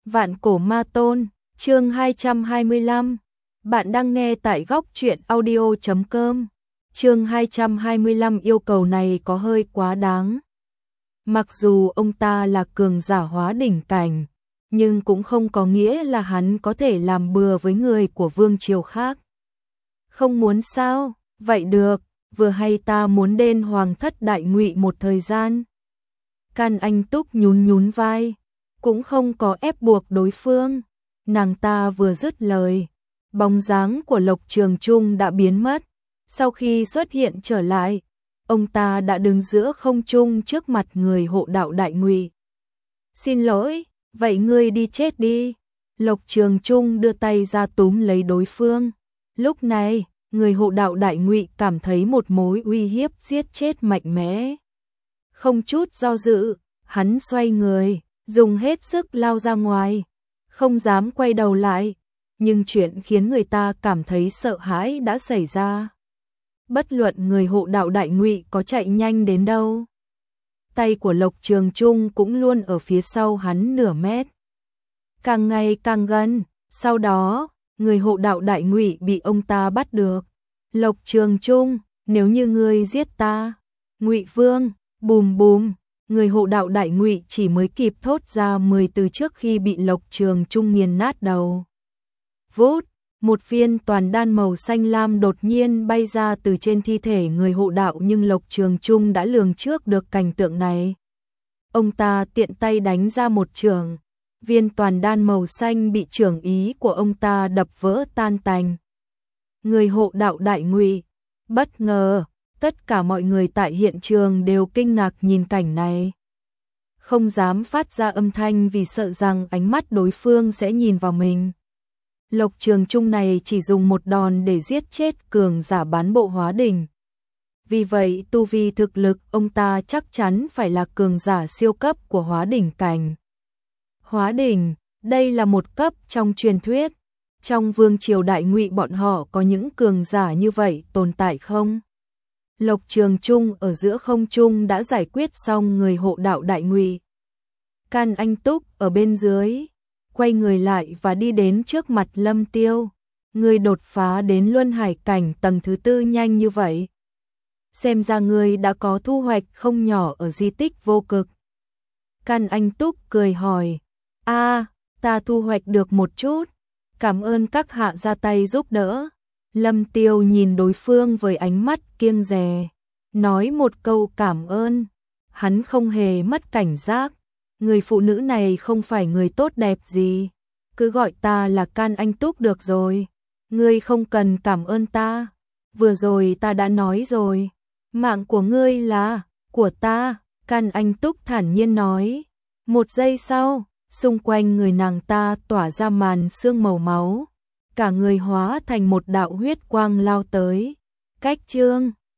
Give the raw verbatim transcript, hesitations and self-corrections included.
Vạn cổ ma tôn, chương hai trăm hai mươi lăm. Bạn đang nghe tại góc truyện audio chấm com. Chương hai trăm hai mươi lăm, yêu cầu này có hơi quá đáng. Mặc dù ông ta là cường giả hóa đỉnh cảnh, nhưng cũng không có nghĩa là hắn có thể làm bừa với người của vương triều khác. Không muốn sao? Vậy được, vừa hay ta muốn đến Hoàng thất Đại Ngụy một thời gian. Can Anh Túc nhún nhún vai, cũng không có ép buộc đối phương. Nàng ta vừa dứt lời, bóng dáng của Lộc Trường Trung đã biến mất. Sau khi xuất hiện trở lại, ông ta đã đứng giữa không trung trước mặt người hộ đạo Đại Ngụy. Xin lỗi, vậy ngươi đi chết đi. Lộc Trường Trung đưa tay ra túm lấy đối phương. Lúc này, người hộ đạo Đại Ngụy cảm thấy một mối uy hiếp giết chết mạnh mẽ. Không chút do dự, hắn xoay người, dùng hết sức lao ra ngoài, không dám quay đầu lại, nhưng chuyện khiến người ta cảm thấy sợ hãi đã xảy ra. Bất luận người hộ đạo Đại Ngụy có chạy nhanh đến đâu, tay của Lộc Trường Trung cũng luôn ở phía sau hắn nửa mét. Càng ngày càng gần, sau đó, người hộ đạo Đại Ngụy bị ông ta bắt được. Lộc Trường Trung, nếu như ngươi giết ta, Ngụy Vương, bùm bùm, người hộ đạo Đại Ngụy chỉ mới kịp thốt ra mười từ trước khi bị Lộc Trường Trung nghiền nát đầu. Vút, một viên toàn đan màu xanh lam đột nhiên bay ra từ trên thi thể người hộ đạo, nhưng Lộc Trường Trung đã lường trước được cảnh tượng này. Ông ta tiện tay đánh ra một chưởng, viên toàn đan màu xanh bị chưởng ý của ông ta đập vỡ tan tành. Người hộ đạo Đại Ngụy, bất ngờ, tất cả mọi người tại hiện trường đều kinh ngạc nhìn cảnh này. Không dám phát ra âm thanh vì sợ rằng ánh mắt đối phương sẽ nhìn vào mình. Lộc Trường Trung này chỉ dùng một đòn để giết chết cường giả bán bộ hóa đỉnh. Vì vậy tu vi thực lực ông ta chắc chắn phải là cường giả siêu cấp của hóa đỉnh cảnh. Hóa đỉnh, đây là một cấp trong truyền thuyết. Trong vương triều Đại Ngụy bọn họ có những cường giả như vậy tồn tại không? Lộc Trường Trung ở giữa không trung đã giải quyết xong người hộ đạo Đại Ngụy. Can Anh Túc ở bên dưới, quay người lại và đi đến trước mặt Lâm Tiêu. Ngươi đột phá đến Luân Hải cảnh tầng thứ tư nhanh như vậy. Xem ra ngươi đã có thu hoạch không nhỏ ở di tích vô cực. Can Anh Túc cười hỏi, a, ta thu hoạch được một chút. Cảm ơn các hạ ra tay giúp đỡ. Lâm Tiêu nhìn đối phương với ánh mắt kiêng dè, nói một câu cảm ơn. Hắn không hề mất cảnh giác. Người phụ nữ này không phải người tốt đẹp gì. Cứ gọi ta là Can Anh Túc được rồi. Ngươi không cần cảm ơn ta. Vừa rồi ta đã nói rồi. Mạng của ngươi là của ta. Can Anh Túc thản nhiên nói. Một giây sau, xung quanh người nàng ta tỏa ra màn sương màu máu. Cả người hóa thành một đạo huyết quang lao tới. Cách chương